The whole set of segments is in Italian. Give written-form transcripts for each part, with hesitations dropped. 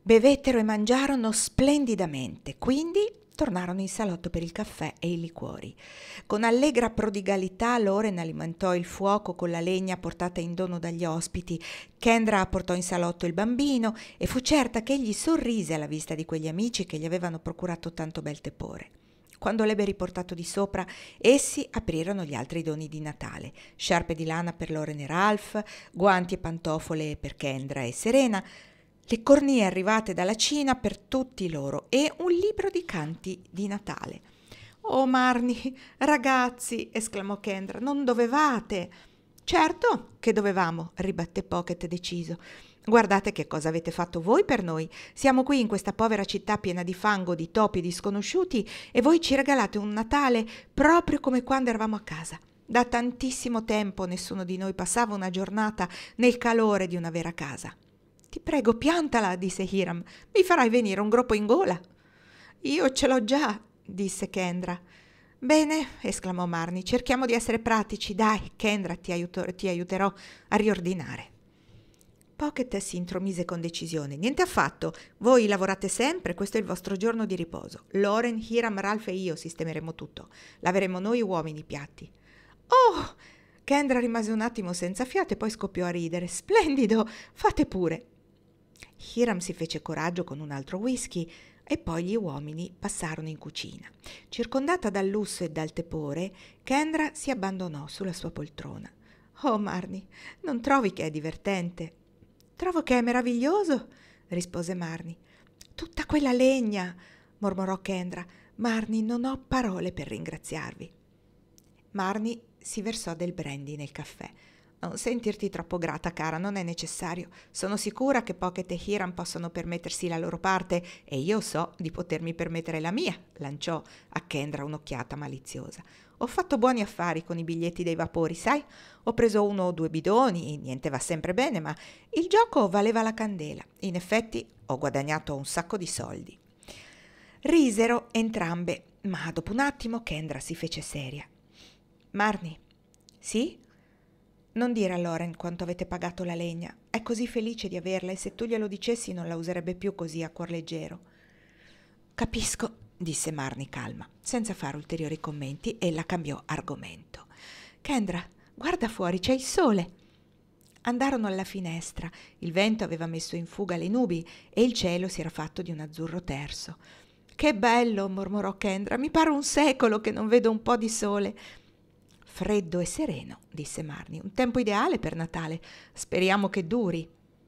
Bevettero e mangiarono splendidamente, quindi tornarono in salotto per il caffè e i liquori. Con allegra prodigalità Loren alimentò il fuoco con la legna portata in dono dagli ospiti. Kendra portò in salotto il bambino e fu certa che egli sorrise alla vista di quegli amici che gli avevano procurato tanto bel tepore. Quando l'ebbe riportato di sopra, essi aprirono gli altri doni di Natale: sciarpe di lana per Loren e Ralph, guanti e pantofole per Kendra e Serena, le cornie arrivate dalla Cina per tutti loro e un libro di canti di Natale. «Oh Marnie, ragazzi!» esclamò Kendra, «non dovevate!» «Certo che dovevamo!» ribatté Pocket deciso. «Guardate che cosa avete fatto voi per noi. Siamo qui in questa povera città piena di fango, di topi e di sconosciuti e voi ci regalate un Natale proprio come quando eravamo a casa. Da tantissimo tempo nessuno di noi passava una giornata nel calore di una vera casa.» «Ti prego, piantala», disse Hiram, «mi farai venire un groppo in gola.» «Io ce l'ho già», disse Kendra. «Bene», esclamò Marnie, «cerchiamo di essere pratici. Dai, Kendra, ti aiuterò a riordinare.» Pocket si intromise con decisione. «Niente affatto, voi lavorate sempre, questo è il vostro giorno di riposo. Loren, Hiram, Ralph e io sistemeremo tutto. Laveremo noi uomini i piatti.» «Oh!» Kendra rimase un attimo senza fiato e poi scoppiò a ridere. «Splendido, fate pure.» Hiram si fece coraggio con un altro whisky e poi gli uomini passarono in cucina. Circondata dal lusso e dal tepore, Kendra si abbandonò sulla sua poltrona. «Oh Marnie, non trovi che è divertente?» «Trovo che è meraviglioso», rispose Marnie. «Tutta quella legna», mormorò Kendra. «Marnie, non ho parole per ringraziarvi.» Marnie si versò del brandy nel caffè. «Non sentirti troppo grata, cara, non è necessario. Sono sicura che Pocket e Hiram possono permettersi la loro parte e io so di potermi permettere la mia», lanciò a Kendra un'occhiata maliziosa. «Ho fatto buoni affari con i biglietti dei vapori, sai? Ho preso 1 o 2 bidoni, niente va sempre bene, ma il gioco valeva la candela. In effetti ho guadagnato un sacco di soldi.» Risero entrambe, ma dopo un attimo Kendra si fece seria. «Marnie, sì? Non dire a Loren quanto avete pagato la legna. È così felice di averla e se tu glielo dicessi non la userebbe più così a cuor leggero.» «Capisco», disse Marnie calma, senza fare ulteriori commenti, e la cambiò argomento. «Kendra, guarda fuori, c'è il sole.» Andarono alla finestra. Il vento aveva messo in fuga le nubi e il cielo si era fatto di un azzurro terso. «Che bello!» mormorò Kendra. «Mi pare un secolo che non vedo un po' di sole.» «Freddo e sereno», disse Marnie, «un tempo ideale per Natale. Speriamo che duri.»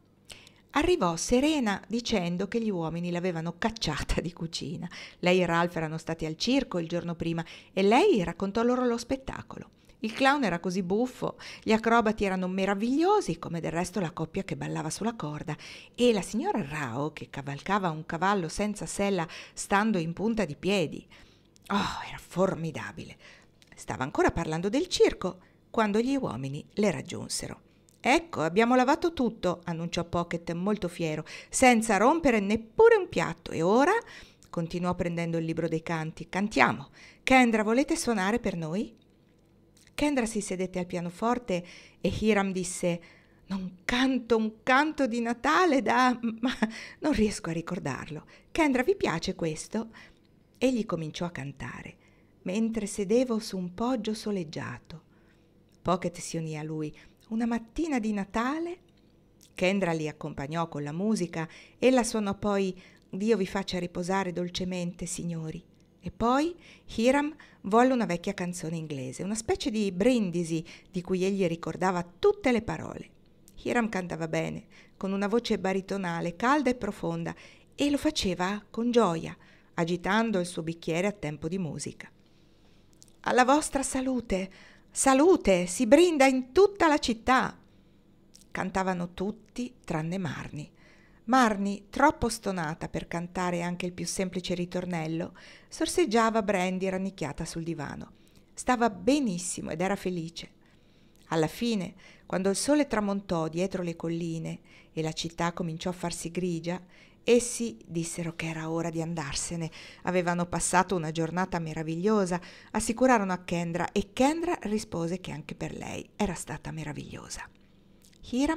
Arrivò Serena dicendo che gli uomini l'avevano cacciata di cucina. Lei e Ralph erano stati al circo il giorno prima e lei raccontò loro lo spettacolo. Il clown era così buffo, gli acrobati erano meravigliosi, come del resto la coppia che ballava sulla corda, e la signora Rao che cavalcava un cavallo senza sella stando in punta di piedi. Oh, era formidabile! Stava ancora parlando del circo quando gli uomini le raggiunsero. «Ecco, abbiamo lavato tutto», annunciò Pocket molto fiero, «senza rompere neppure un piatto. E ora», continuò prendendo il libro dei canti, «cantiamo. Kendra, volete suonare per noi?» Kendra si sedette al pianoforte e Hiram disse: «Non canto un canto di Natale ma non riesco a ricordarlo. Kendra, vi piace questo?» Egli cominciò a cantare: «Mentre sedevo su un poggio soleggiato.» Pocket si unì a lui. «Una mattina di Natale?» Kendra li accompagnò con la musica e la suonò poi «Dio vi faccia riposare dolcemente, signori.» E poi Hiram volle una vecchia canzone inglese, una specie di brindisi di cui egli ricordava tutte le parole. Hiram cantava bene, con una voce baritonale, calda e profonda, e lo faceva con gioia, agitando il suo bicchiere a tempo di musica. «Alla vostra salute! Salute! Si brinda in tutta la città!» Cantavano tutti tranne Marnie. Marnie, troppo stonata per cantare anche il più semplice ritornello, sorseggiava brandy rannicchiata sul divano. Stava benissimo ed era felice. Alla fine, quando il sole tramontò dietro le colline e la città cominciò a farsi grigia, essi dissero che era ora di andarsene. Avevano passato una giornata meravigliosa, assicurarono a Kendra, e Kendra rispose che anche per lei era stata meravigliosa. Hiram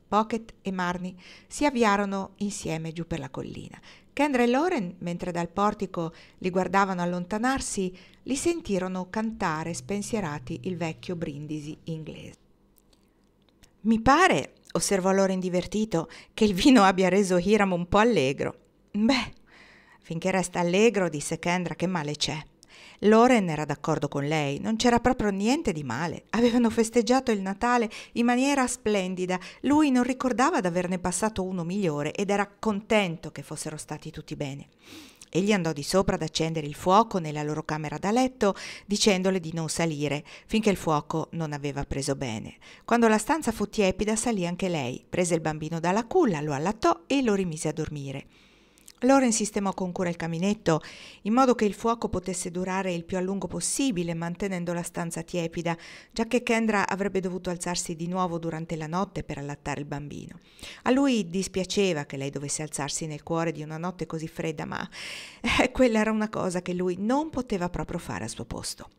Pocket e Marnie si avviarono insieme giù per la collina. Kendra e Lauren, mentre dal portico li guardavano allontanarsi, li sentirono cantare spensierati il vecchio brindisi inglese. «Mi pare», osservò Lauren divertito, «che il vino abbia reso Hiram un po' allegro». «Beh, finché resta allegro», disse Kendra, «che male c'è?» Lauren era d'accordo con lei, non c'era proprio niente di male. Avevano festeggiato il Natale in maniera splendida, lui non ricordava d'averne passato uno migliore ed era contento che fossero stati tutti bene. Egli andò di sopra ad accendere il fuoco nella loro camera da letto, dicendole di non salire finché il fuoco non aveva preso bene. Quando la stanza fu tiepida salì anche lei, prese il bambino dalla culla, lo allattò e lo rimise a dormire. Lauren sistemò con cura il caminetto in modo che il fuoco potesse durare il più a lungo possibile, mantenendo la stanza tiepida, giacché Kendra avrebbe dovuto alzarsi di nuovo durante la notte per allattare il bambino. A lui dispiaceva che lei dovesse alzarsi nel cuore di una notte così fredda, ma quella era una cosa che lui non poteva proprio fare al suo posto.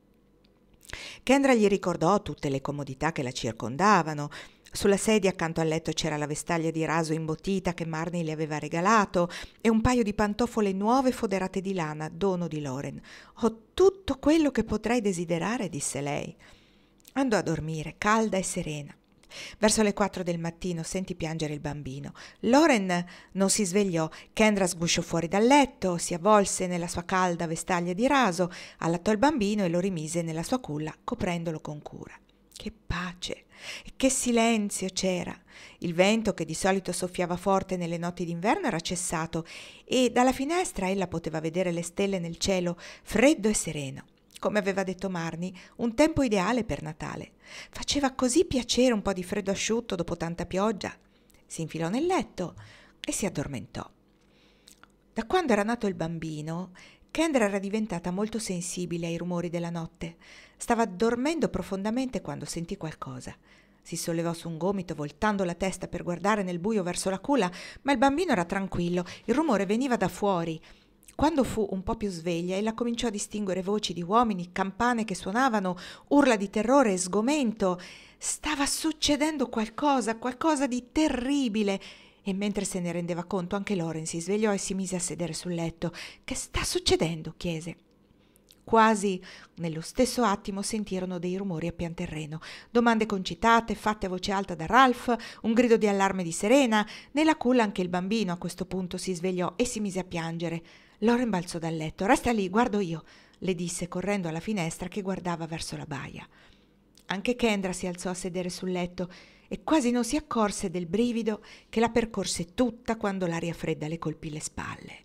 Kendra gli ricordò tutte le comodità che la circondavano. Sulla sedia accanto al letto c'era la vestaglia di raso imbottita che Marnie le aveva regalato e un paio di pantofole nuove foderate di lana, dono di Lauren. «Ho tutto quello che potrei desiderare», disse lei. Andò a dormire, calda e serena. Verso le 4 del mattino sentì piangere il bambino. Lauren non si svegliò. Kendra sgusciò fuori dal letto, si avvolse nella sua calda vestaglia di raso, allattò il bambino e lo rimise nella sua culla, coprendolo con cura. Che pace e che silenzio c'era! Il vento, che di solito soffiava forte nelle notti d'inverno, era cessato e dalla finestra ella poteva vedere le stelle nel cielo, freddo e sereno. Come aveva detto Marnie, un tempo ideale per Natale. Faceva così piacere un po' di freddo asciutto dopo tanta pioggia. Si infilò nel letto e si addormentò. Da quando era nato il bambino, Kendra era diventata molto sensibile ai rumori della notte. Stava dormendo profondamente quando sentì qualcosa. Si sollevò su un gomito, voltando la testa per guardare nel buio verso la culla, ma il bambino era tranquillo, il rumore veniva da fuori. Quando fu un po' più sveglia, ella cominciò a distinguere voci di uomini, campane che suonavano, urla di terrore e sgomento. Stava succedendo qualcosa di terribile. E mentre se ne rendeva conto, anche Lauren si svegliò e si mise a sedere sul letto. «Che sta succedendo?» chiese. Quasi nello stesso attimo sentirono dei rumori a pian terreno, domande concitate fatte a voce alta da Ralph, un grido di allarme di Serena. Nella culla anche il bambino a questo punto si svegliò e si mise a piangere. Lauren balzò dal letto. «Resta lì, guardo io», le disse correndo alla finestra che guardava verso la baia. Anche Kendra si alzò a sedere sul letto e quasi non si accorse del brivido che la percorse tutta quando l'aria fredda le colpì le spalle.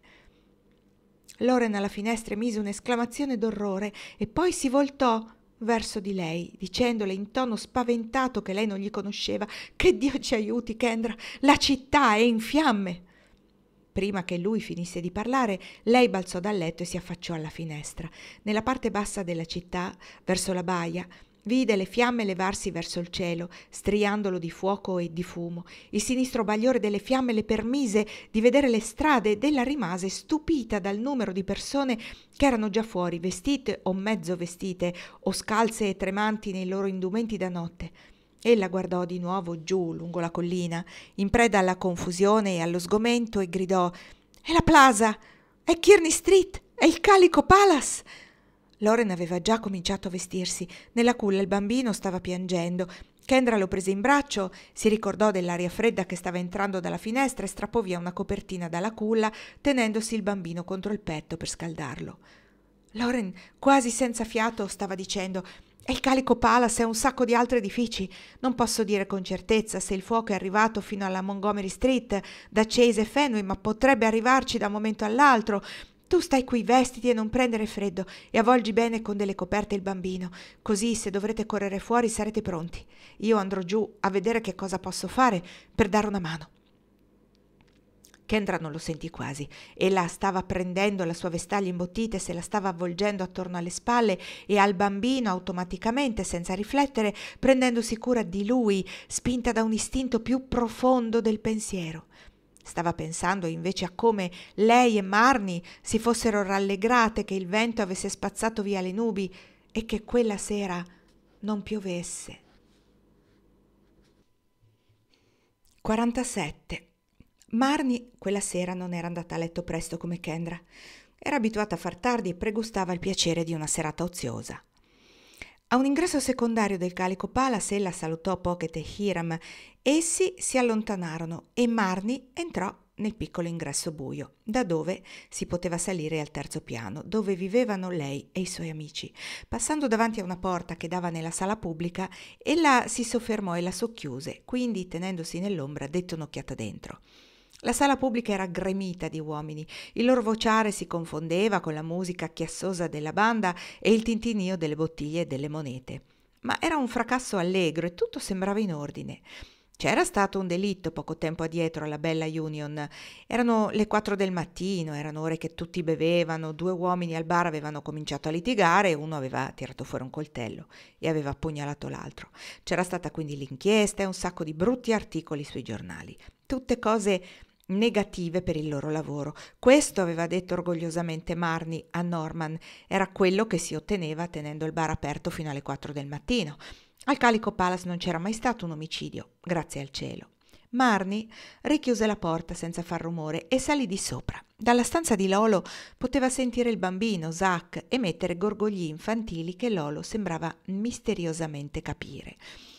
Lauren alla finestra emise un'esclamazione d'orrore e poi si voltò verso di lei, dicendole in tono spaventato che lei non gli conosceva: «Che Dio ci aiuti, Kendra, la città è in fiamme!» Prima che lui finisse di parlare, lei balzò dal letto e si affacciò alla finestra. Nella parte bassa della città, verso la baia, vide le fiamme levarsi verso il cielo, striandolo di fuoco e di fumo. Il sinistro bagliore delle fiamme le permise di vedere le strade ed ella rimase stupita dal numero di persone che erano già fuori, vestite o mezzo vestite, o scalze e tremanti nei loro indumenti da notte. Ella guardò di nuovo giù lungo la collina, in preda alla confusione e allo sgomento, e gridò: «È la Plaza! È Kearney Street! È il Calico Palace!» Lauren aveva già cominciato a vestirsi. Nella culla il bambino stava piangendo. Kendra lo prese in braccio, si ricordò dell'aria fredda che stava entrando dalla finestra e strappò via una copertina dalla culla, tenendosi il bambino contro il petto per scaldarlo. Lauren, quasi senza fiato, stava dicendo: «È il Calico Palace e un sacco di altri edifici. Non posso dire con certezza se il fuoco è arrivato fino alla Montgomery Street, da Chase e Fenway, ma potrebbe arrivarci da un momento all'altro. Tu stai qui, vestiti e non prendere freddo, e avvolgi bene con delle coperte il bambino, così se dovrete correre fuori sarete pronti. Io andrò giù a vedere che cosa posso fare per dare una mano». Kendra non lo sentì quasi. Ella stava prendendo la sua vestaglia imbottita e se la stava avvolgendo attorno alle spalle e al bambino automaticamente, senza riflettere, prendendosi cura di lui, spinta da un istinto più profondo del pensiero. Stava pensando invece a come lei e Marnie si fossero rallegrate che il vento avesse spazzato via le nubi e che quella sera non piovesse. 47. Marnie quella sera non era andata a letto presto come Kendra. Era abituata a far tardi e pregustava il piacere di una serata oziosa. A un ingresso secondario del Calico Palace ella salutò Pocket e Hiram. Essi si allontanarono e Marnie entrò nel piccolo ingresso buio, da dove si poteva salire al terzo piano, dove vivevano lei e i suoi amici. Passando davanti a una porta che dava nella sala pubblica, ella si soffermò e la socchiuse, quindi tenendosi nell'ombra dette un'occhiata dentro. La sala pubblica era gremita di uomini, il loro vociare si confondeva con la musica chiassosa della banda e il tintinnio delle bottiglie e delle monete. Ma era un fracasso allegro e tutto sembrava in ordine. C'era stato un delitto poco tempo addietro alla Bella Union. Erano le 4 del mattino, erano ore che tutti bevevano, 2 uomini al bar avevano cominciato a litigare e uno aveva tirato fuori un coltello e aveva appugnalato l'altro. C'era stata quindi l'inchiesta e un sacco di brutti articoli sui giornali. Tutte cose negative per il loro lavoro. Questo aveva detto orgogliosamente Marnie a Norman. Era quello che si otteneva tenendo il bar aperto fino alle 4 del mattino. Al Calico Palace non c'era mai stato un omicidio, grazie al cielo. Marnie richiuse la porta senza far rumore e salì di sopra. Dalla stanza di Lolo poteva sentire il bambino, Zach, emettere gorgogli infantili che Lolo sembrava misteriosamente capire.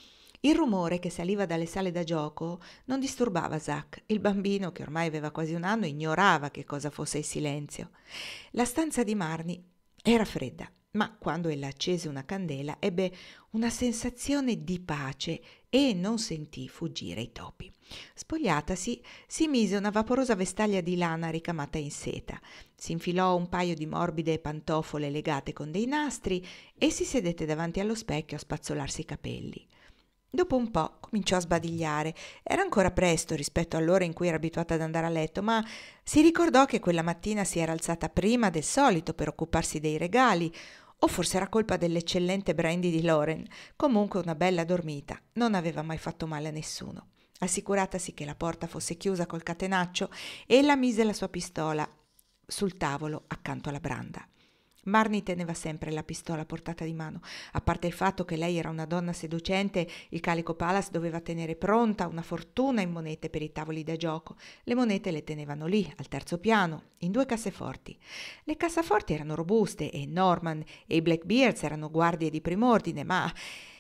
Il rumore che saliva dalle sale da gioco non disturbava Zach. Il bambino, che ormai aveva quasi 1 anno, ignorava che cosa fosse il silenzio. La stanza di Marnie era fredda, ma quando ella accese una candela ebbe una sensazione di pace e non sentì fuggire i topi. Spogliatasi, si mise una vaporosa vestaglia di lana ricamata in seta, si infilò un paio di morbide pantofole legate con dei nastri e si sedette davanti allo specchio a spazzolarsi i capelli. Dopo un po' cominciò a sbadigliare. Era ancora presto rispetto all'ora in cui era abituata ad andare a letto, ma si ricordò che quella mattina si era alzata prima del solito per occuparsi dei regali, o forse era colpa dell'eccellente brandy di Lauren. Comunque una bella dormita, non aveva mai fatto male a nessuno. Assicuratasi che la porta fosse chiusa col catenaccio, ella mise la sua pistola sul tavolo accanto alla branda. Marnie teneva sempre la pistola a portata di mano. A parte il fatto che lei era una donna seducente, il Calico Palace doveva tenere pronta una fortuna in monete per i tavoli da gioco. Le monete le tenevano lì, al terzo piano, in 2 casseforti. Le cassaforti erano robuste e Norman e i Blackbeards erano guardie di prim'ordine, ma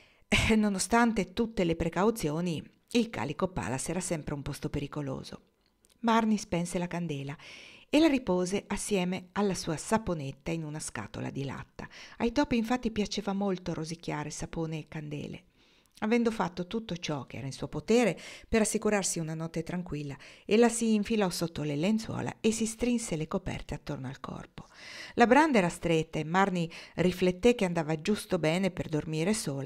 nonostante tutte le precauzioni, il Calico Palace era sempre un posto pericoloso. Marnie spense la candela e la ripose assieme alla sua saponetta in una scatola di latta. Ai topi infatti piaceva molto rosicchiare sapone e candele. Avendo fatto tutto ciò che era in suo potere per assicurarsi una notte tranquilla, ella si infilò sotto le lenzuola e si strinse le coperte attorno al corpo. La branda era stretta e Marnie rifletté che andava giusto bene per dormire sola.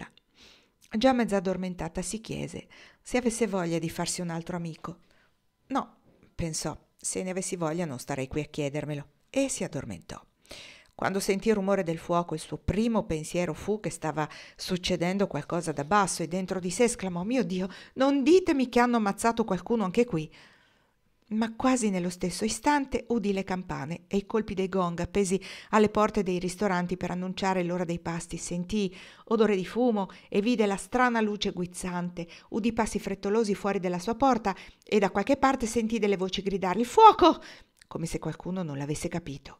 Già mezza addormentata si chiese se avesse voglia di farsi un altro amico. No, pensò. Se ne avessi voglia non starei qui a chiedermelo, e si addormentò. Quando sentì il rumore del fuoco il suo primo pensiero fu che stava succedendo qualcosa da basso e dentro di sé esclamò: «Mio Dio, non ditemi che hanno ammazzato qualcuno anche qui!» Ma quasi nello stesso istante udì le campane e i colpi dei gong appesi alle porte dei ristoranti per annunciare l'ora dei pasti, sentì odore di fumo e vide la strana luce guizzante, udì passi frettolosi fuori della sua porta e da qualche parte sentì delle voci gridare: «Il fuoco!» come se qualcuno non l'avesse capito.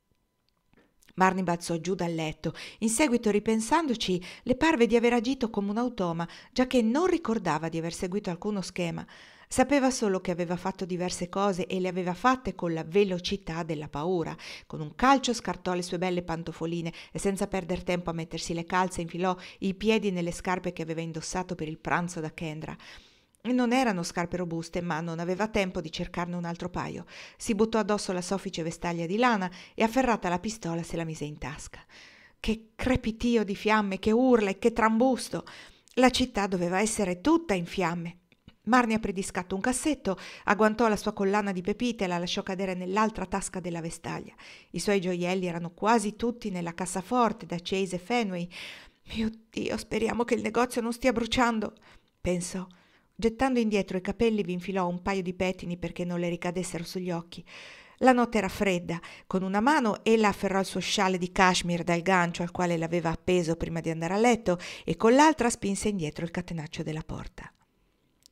Marnie balzò giù dal letto. In seguito, ripensandoci, le parve di aver agito come un automa, giacché non ricordava di aver seguito alcuno schema. Sapeva solo che aveva fatto diverse cose e le aveva fatte con la velocità della paura. Con un calcio scartò le sue belle pantofoline e senza perder tempo a mettersi le calze infilò i piedi nelle scarpe che aveva indossato per il pranzo da Kendra. Non erano scarpe robuste, ma non aveva tempo di cercarne un altro paio. Si buttò addosso la soffice vestaglia di lana e, afferrata la pistola, se la mise in tasca. Che crepitio di fiamme, che urla e che trambusto! La città doveva essere tutta in fiamme. Marnie aprì di scatto un cassetto, agguantò la sua collana di pepite e la lasciò cadere nell'altra tasca della vestaglia. I suoi gioielli erano quasi tutti nella cassaforte da Chase e Fenway. «Mio Dio, speriamo che il negozio non stia bruciando», pensò. Gettando indietro i capelli vi infilò un paio di pettini perché non le ricadessero sugli occhi. La notte era fredda. Con una mano ella afferrò il suo scialle di cashmere dal gancio al quale l'aveva appeso prima di andare a letto e con l'altra spinse indietro il catenaccio della porta.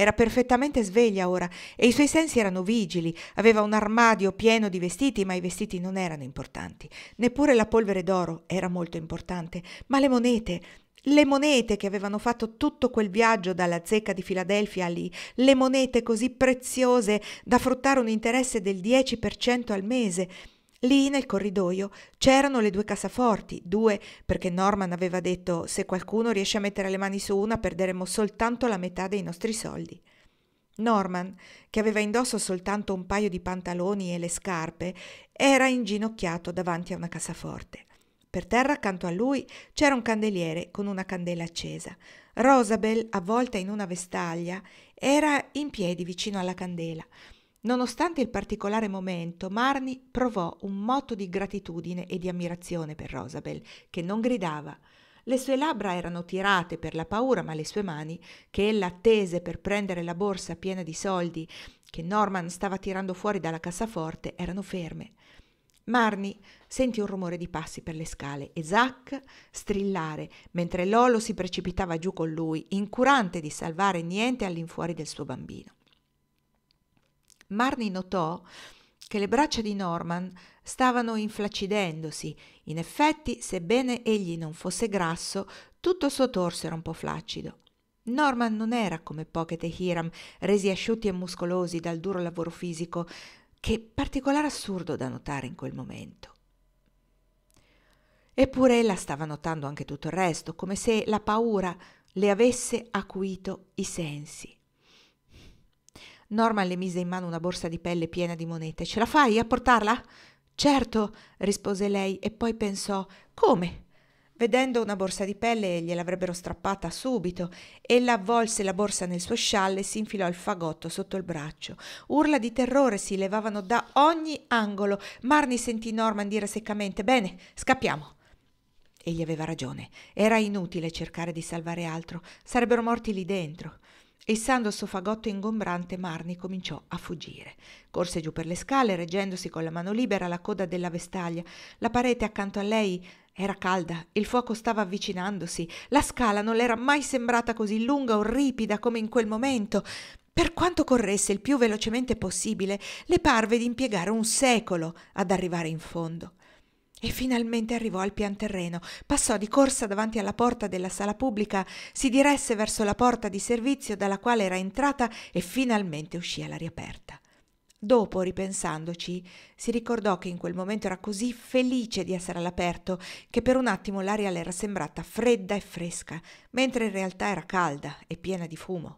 Era perfettamente sveglia ora e i suoi sensi erano vigili. Aveva un armadio pieno di vestiti, ma i vestiti non erano importanti. Neppure la polvere d'oro era molto importante, ma le monete che avevano fatto tutto quel viaggio dalla zecca di Filadelfia a lì, le monete così preziose da fruttare un interesse del 10% al mese. Lì nel corridoio c'erano le 2 cassaforti, 2 perché Norman aveva detto: se qualcuno riesce a mettere le mani su una perderemo soltanto la metà dei nostri soldi. Norman, che aveva indosso soltanto un paio di pantaloni e le scarpe, era inginocchiato davanti a una cassaforte. Per terra accanto a lui c'era un candeliere con una candela accesa. Rosabel, avvolta in una vestaglia, era in piedi vicino alla candela. Nonostante il particolare momento, Marnie provò un moto di gratitudine e di ammirazione per Rosabel, che non gridava. Le sue labbra erano tirate per la paura, ma le sue mani, che ella tese per prendere la borsa piena di soldi che Norman stava tirando fuori dalla cassaforte, erano ferme. Marnie sentì un rumore di passi per le scale e Zack strillare, mentre Lolo si precipitava giù con lui, incurante di salvare niente all'infuori del suo bambino. Marnie notò che le braccia di Norman stavano inflaccidendosi. In effetti, sebbene egli non fosse grasso, tutto il suo torso era un po' flaccido. Norman non era come Pocket e Hiram, resi asciutti e muscolosi dal duro lavoro fisico. Che particolare assurdo da notare in quel momento. Eppure ella stava notando anche tutto il resto, come se la paura le avesse acuito i sensi. Norman le mise in mano una borsa di pelle piena di monete. «Ce la fai a portarla?» «Certo», rispose lei, e poi pensò: «Come?» Vedendo una borsa di pelle gliel'avrebbero strappata subito. Ella avvolse la borsa nel suo scialle e si infilò il fagotto sotto il braccio. Urla di terrore si levavano da ogni angolo. Marnie sentì Norman dire seccamente: «Bene, scappiamo». Egli aveva ragione. Era inutile cercare di salvare altro. Sarebbero morti lì dentro. Issando il suo fagotto ingombrante, Marnie cominciò a fuggire. Corse giù per le scale, reggendosi con la mano libera la coda della vestaglia. La parete accanto a lei era calda, il fuoco stava avvicinandosi. La scala non le era mai sembrata così lunga o ripida come in quel momento. Per quanto corresse il più velocemente possibile, le parve di impiegare un secolo ad arrivare in fondo. E finalmente arrivò al pian terreno, passò di corsa davanti alla porta della sala pubblica, si diresse verso la porta di servizio dalla quale era entrata e finalmente uscì all'aria aperta. Dopo, ripensandoci, si ricordò che in quel momento era così felice di essere all'aperto che per un attimo l'aria le era sembrata fredda e fresca, mentre in realtà era calda e piena di fumo.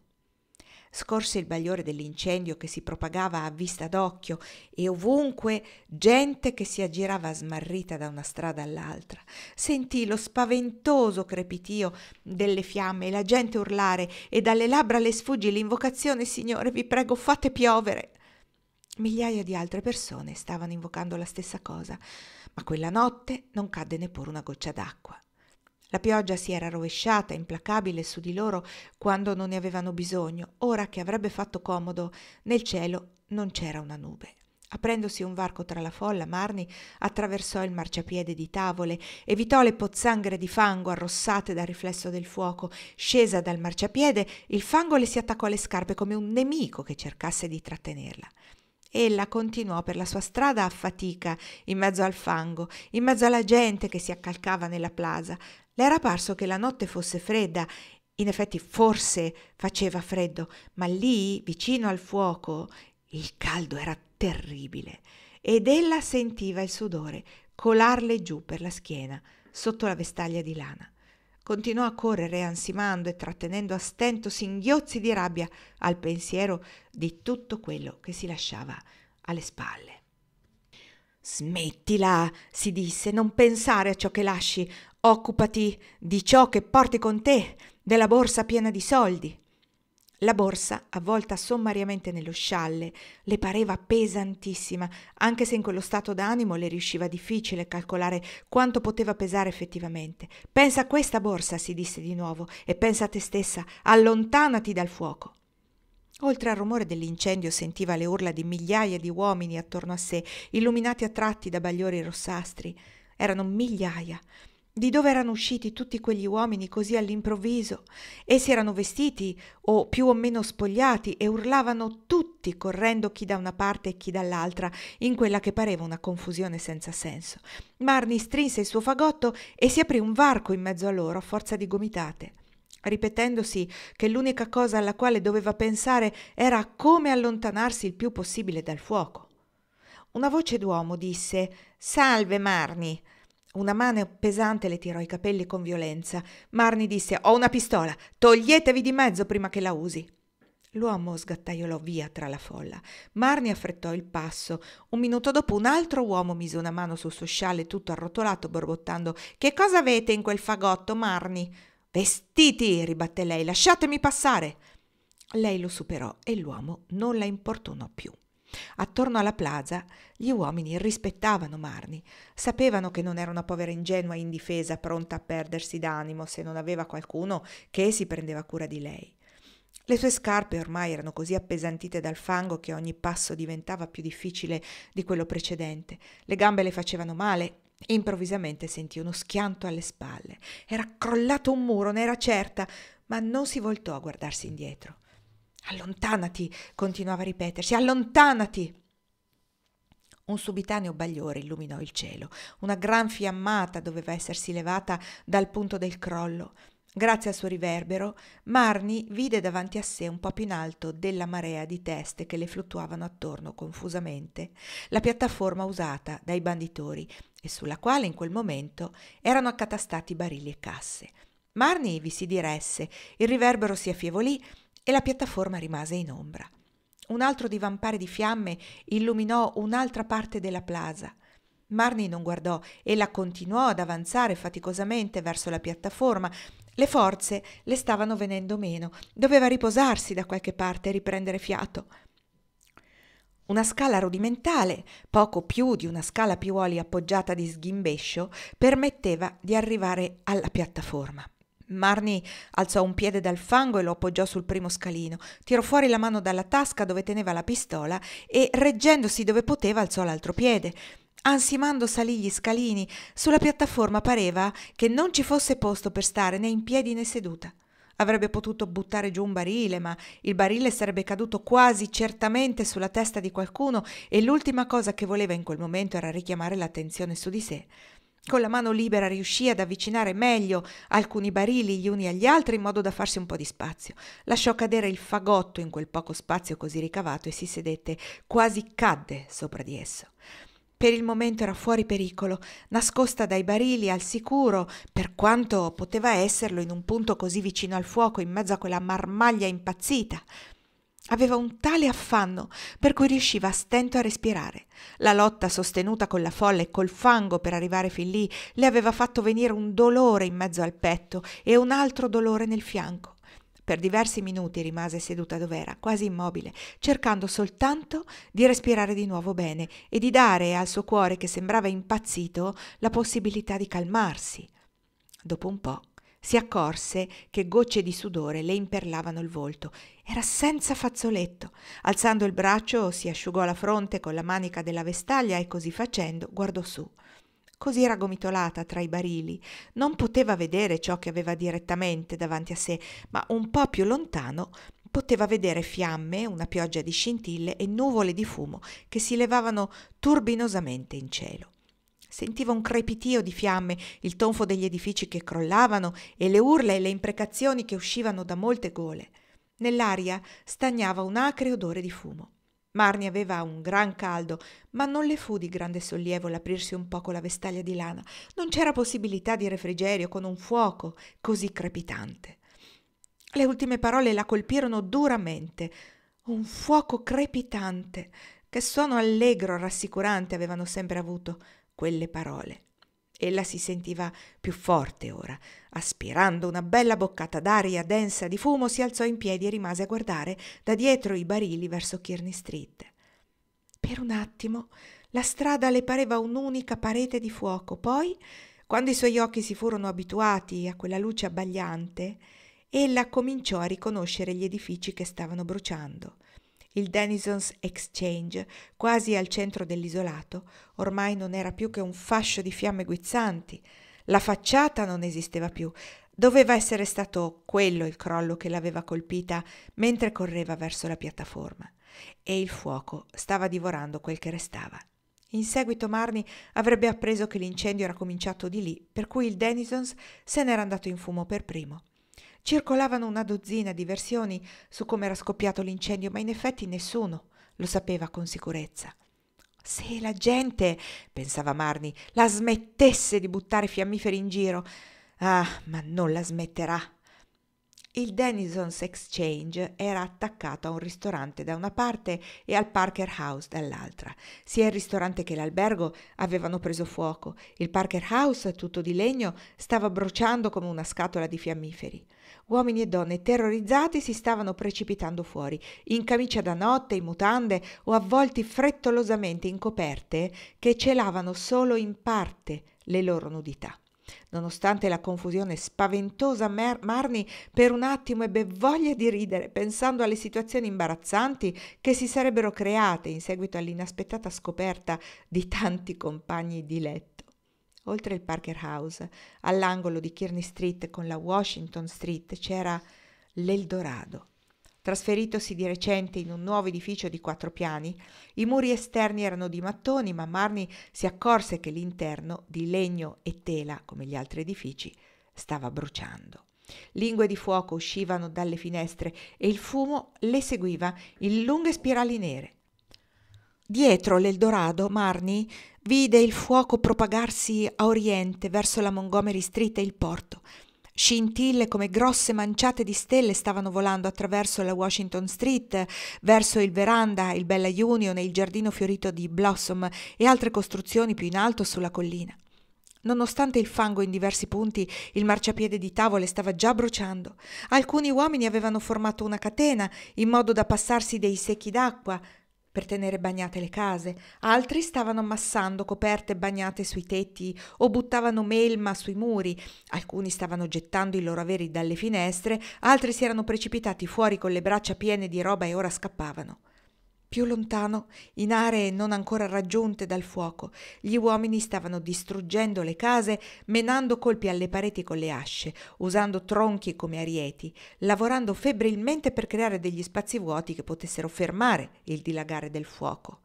Scorse il bagliore dell'incendio che si propagava a vista d'occhio e ovunque gente che si aggirava smarrita da una strada all'altra. Sentì lo spaventoso crepitio delle fiamme e la gente urlare e dalle labbra le sfuggì l'invocazione: «Signore, vi prego, fate piovere!» Migliaia di altre persone stavano invocando la stessa cosa, ma quella notte non cadde neppure una goccia d'acqua. La pioggia si era rovesciata implacabile su di loro quando non ne avevano bisogno. Ora che avrebbe fatto comodo, nel cielo non c'era una nube. Aprendosi un varco tra la folla, Marnie attraversò il marciapiede di tavole, evitò le pozzanghere di fango arrossate dal riflesso del fuoco. Scesa dal marciapiede, il fango le si attaccò alle scarpe come un nemico che cercasse di trattenerla. Ella continuò per la sua strada a fatica, in mezzo al fango, in mezzo alla gente che si accalcava nella plaza. Le era parso che la notte fosse fredda. In effetti forse faceva freddo, ma lì, vicino al fuoco, il caldo era terribile ed ella sentiva il sudore colarle giù per la schiena, sotto la vestaglia di lana. Continuò a correre ansimando e trattenendo a stento singhiozzi di rabbia al pensiero di tutto quello che si lasciava alle spalle. «Smettila», si disse, «non pensare a ciò che lasci, occupati di ciò che porti con te, della borsa piena di soldi». La borsa, avvolta sommariamente nello scialle, le pareva pesantissima, anche se in quello stato d'animo le riusciva difficile calcolare quanto poteva pesare effettivamente. «Pensa a questa borsa», si disse di nuovo, «e pensa a te stessa, allontanati dal fuoco». Oltre al rumore dell'incendio sentiva le urla di migliaia di uomini attorno a sé, illuminati a tratti da bagliori rossastri. Erano migliaia. Di dove erano usciti tutti quegli uomini così all'improvviso? Essi erano vestiti o più o meno spogliati e urlavano tutti, correndo chi da una parte e chi dall'altra, in quella che pareva una confusione senza senso. Marnie strinse il suo fagotto e si aprì un varco in mezzo a loro a forza di gomitate, ripetendosi che l'unica cosa alla quale doveva pensare era come allontanarsi il più possibile dal fuoco. Una voce d'uomo disse: «Salve, Marnie!» Una mano pesante le tirò i capelli con violenza. Marnie disse: «Ho una pistola, toglietevi di mezzo prima che la usi!» L'uomo sgattaiolò via tra la folla. Marnie affrettò il passo. Un minuto dopo un altro uomo mise una mano sul suo scialle tutto arrotolato, borbottando: «Che cosa avete in quel fagotto, Marnie?» «Vestiti!» ribatté lei. «Lasciatemi passare!» Lei lo superò e l'uomo non la importunò più. Attorno alla plaza gli uomini rispettavano Marnie, sapevano che non era una povera ingenua indifesa pronta a perdersi d'animo se non aveva qualcuno che si prendeva cura di lei. Le sue scarpe ormai erano così appesantite dal fango che ogni passo diventava più difficile di quello precedente. Le gambe le facevano male. Improvvisamente sentì uno schianto alle spalle. Era crollato un muro, ne era certa, ma non si voltò a guardarsi indietro. «Allontanati!» continuava a ripetersi. «Allontanati!» Un subitaneo bagliore illuminò il cielo. Una gran fiammata doveva essersi levata dal punto del crollo. Grazie al suo riverbero, Marnie vide davanti a sé, un po' più in alto della marea di teste che le fluttuavano attorno confusamente, la piattaforma usata dai banditori e sulla quale in quel momento erano accatastati barili e casse. Marnie vi si diresse, il riverbero si affievolì e la piattaforma rimase in ombra. Un altro divampare di fiamme illuminò un'altra parte della plaza. Marnie non guardò, ella continuò ad avanzare faticosamente verso la piattaforma. Le forze le stavano venendo meno, doveva riposarsi da qualche parte e riprendere fiato. Una scala rudimentale, poco più di una scala a piuoli appoggiata di sghimbescio, permetteva di arrivare alla piattaforma. Marnie alzò un piede dal fango e lo appoggiò sul primo scalino, tirò fuori la mano dalla tasca dove teneva la pistola e, reggendosi dove poteva, alzò l'altro piede. Ansimando salì gli scalini. Sulla piattaforma pareva che non ci fosse posto per stare né in piedi né seduta. Avrebbe potuto buttare giù un barile, ma il barile sarebbe caduto quasi certamente sulla testa di qualcuno e l'ultima cosa che voleva in quel momento era richiamare l'attenzione su di sé. Con la mano libera riuscì ad avvicinare meglio alcuni barili gli uni agli altri in modo da farsi un po' di spazio. Lasciò cadere il fagotto in quel poco spazio così ricavato e si sedette, quasi cadde sopra di esso. Per il momento era fuori pericolo, nascosta dai barili al sicuro, per quanto poteva esserlo in un punto così vicino al fuoco, in mezzo a quella marmaglia impazzita. Aveva un tale affanno per cui riusciva a stento a respirare. La lotta sostenuta con la folla e col fango per arrivare fin lì le aveva fatto venire un dolore in mezzo al petto e un altro dolore nel fianco. Per diversi minuti rimase seduta dov'era, quasi immobile, cercando soltanto di respirare di nuovo bene e di dare al suo cuore, che sembrava impazzito, la possibilità di calmarsi. Dopo un po' si accorse che gocce di sudore le imperlavano il volto. Era senza fazzoletto. Alzando il braccio si asciugò la fronte con la manica della vestaglia e così facendo guardò su. Così raggomitolata tra i barili, non poteva vedere ciò che aveva direttamente davanti a sé, ma un po' più lontano poteva vedere fiamme, una pioggia di scintille e nuvole di fumo che si levavano turbinosamente in cielo. Sentiva un crepitio di fiamme, il tonfo degli edifici che crollavano e le urla e le imprecazioni che uscivano da molte gole. Nell'aria stagnava un acre odore di fumo. Marnie aveva un gran caldo, ma non le fu di grande sollievo l'aprirsi un poco la vestaglia di lana. Non c'era possibilità di refrigerio con un fuoco così crepitante. Le ultime parole la colpirono duramente. Un fuoco crepitante. Che suono allegro, rassicurante avevano sempre avuto quelle parole. Ella si sentiva più forte ora. Aspirando una bella boccata d'aria densa di fumo, si alzò in piedi e rimase a guardare da dietro i barili verso Kearny Street. Per un attimo la strada le pareva un'unica parete di fuoco. Poi, quando i suoi occhi si furono abituati a quella luce abbagliante, ella cominciò a riconoscere gli edifici che stavano bruciando. Il Denison's Exchange, quasi al centro dell'isolato, ormai non era più che un fascio di fiamme guizzanti. La facciata non esisteva più. Doveva essere stato quello il crollo che l'aveva colpita mentre correva verso la piattaforma. E il fuoco stava divorando quel che restava. In seguito Marnie avrebbe appreso che l'incendio era cominciato di lì, per cui il Denisons se n'era andato in fumo per primo. Circolavano una dozzina di versioni su come era scoppiato l'incendio, ma in effetti nessuno lo sapeva con sicurezza. Se la gente, pensava Marnie, la smettesse di buttare fiammiferi in giro. Ah, ma non la smetterà. Il Denisons Exchange era attaccato a un ristorante da una parte e al Parker House dall'altra. Sia il ristorante che l'albergo avevano preso fuoco. Il Parker House, tutto di legno, stava bruciando come una scatola di fiammiferi. Uomini e donne terrorizzati si stavano precipitando fuori, in camicia da notte, in mutande o avvolti frettolosamente in coperte che celavano solo in parte le loro nudità. Nonostante la confusione spaventosa, Marnie per un attimo ebbe voglia di ridere, pensando alle situazioni imbarazzanti che si sarebbero create in seguito all'inaspettata scoperta di tanti compagni di letto. Oltre il Parker House, all'angolo di Kearny Street con la Washington Street, c'era l'Eldorado. Trasferitosi di recente in un nuovo edificio di 4 piani, i muri esterni erano di mattoni, ma Marnie si accorse che l'interno, di legno e tela come gli altri edifici, stava bruciando. Lingue di fuoco uscivano dalle finestre e il fumo le seguiva in lunghe spirali nere. Dietro l'Eldorado, Marnie vide il fuoco propagarsi a oriente verso la Montgomery Street e il porto. Scintille come grosse manciate di stelle stavano volando attraverso la Washington Street, verso il Veranda, il Bella Union e il giardino fiorito di Blossom e altre costruzioni più in alto sulla collina. Nonostante il fango in diversi punti, il marciapiede di tavole stava già bruciando. Alcuni uomini avevano formato una catena in modo da passarsi dei secchi d'acqua per tenere bagnate le case, altri stavano ammassando coperte bagnate sui tetti o buttavano melma sui muri, alcuni stavano gettando i loro averi dalle finestre, altri si erano precipitati fuori con le braccia piene di roba e ora scappavano. Più lontano, in aree non ancora raggiunte dal fuoco, gli uomini stavano distruggendo le case, menando colpi alle pareti con le asce, usando tronchi come arieti, lavorando febbrilmente per creare degli spazi vuoti che potessero fermare il dilagare del fuoco.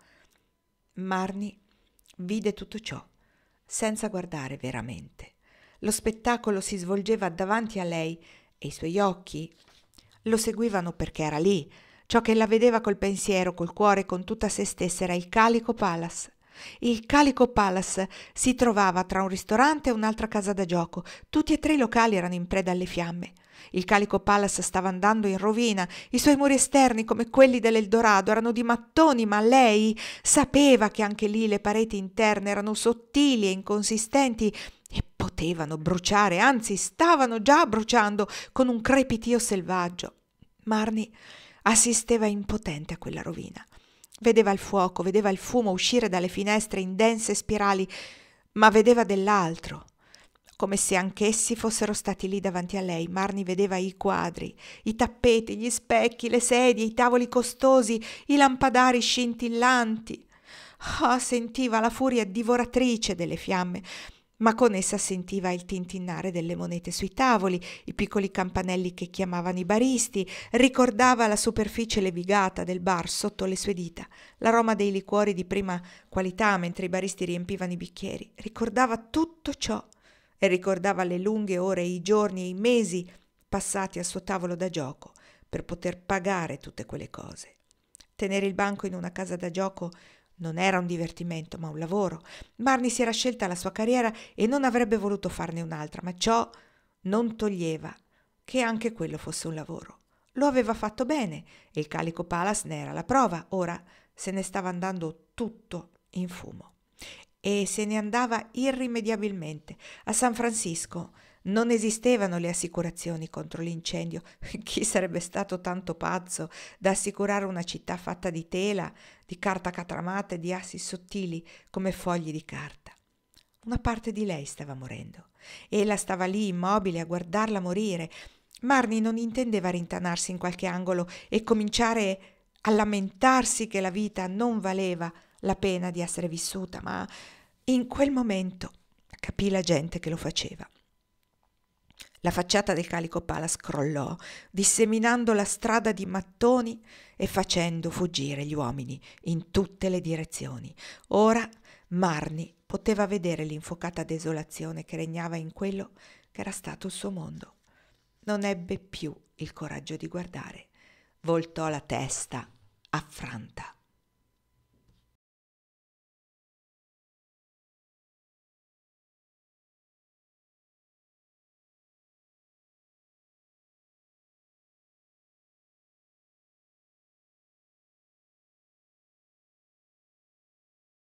Marnie vide tutto ciò, senza guardare veramente. Lo spettacolo si svolgeva davanti a lei e i suoi occhi lo seguivano perché era lì. Ciò che la vedeva col pensiero, col cuore, con tutta se stessa era il Calico Palace. Il Calico Palace si trovava tra un ristorante e un'altra casa da gioco. Tutti e 3 i locali erano in preda alle fiamme. Il Calico Palace stava andando in rovina. I suoi muri esterni, come quelli dell'Eldorado, erano di mattoni, ma lei sapeva che anche lì le pareti interne erano sottili e inconsistenti e potevano bruciare, anzi stavano già bruciando con un crepitio selvaggio. Marnie assisteva impotente a quella rovina. Vedeva il fuoco, vedeva il fumo uscire dalle finestre in dense spirali, ma vedeva dell'altro. Come se anch'essi fossero stati lì davanti a lei, Marnie vedeva i quadri, i tappeti, gli specchi, le sedie, i tavoli costosi, i lampadari scintillanti. Sentiva la furia divoratrice delle fiamme, ma con essa sentiva il tintinnare delle monete sui tavoli, i piccoli campanelli che chiamavano i baristi, ricordava la superficie levigata del bar sotto le sue dita, l'aroma dei liquori di prima qualità mentre i baristi riempivano i bicchieri, ricordava tutto ciò e ricordava le lunghe ore, i giorni e i mesi passati al suo tavolo da gioco per poter pagare tutte quelle cose. Tenere il banco in una casa da gioco non era un divertimento, ma un lavoro. Marnie si era scelta la sua carriera e non avrebbe voluto farne un'altra, ma ciò non toglieva che anche quello fosse un lavoro. Lo aveva fatto bene e il Calico Palace ne era la prova. Ora se ne stava andando tutto in fumo. E se ne andava irrimediabilmente. A San Francisco non esistevano le assicurazioni contro l'incendio. Chi sarebbe stato tanto pazzo da assicurare una città fatta di tela, di carta catramata e di assi sottili come fogli di carta? Una parte di lei stava morendo. Ella stava lì immobile a guardarla morire. Marnie non intendeva rintanarsi in qualche angolo e cominciare a lamentarsi che la vita non valeva la pena di essere vissuta, ma in quel momento, Capì la gente che lo faceva. La facciata del Calico Palace crollò, disseminando la strada di mattoni e facendo fuggire gli uomini in tutte le direzioni. Ora Marnie poteva vedere l'infocata desolazione che regnava in quello che era stato il suo mondo. Non ebbe più il coraggio di guardare. Voltò la testa, affranta.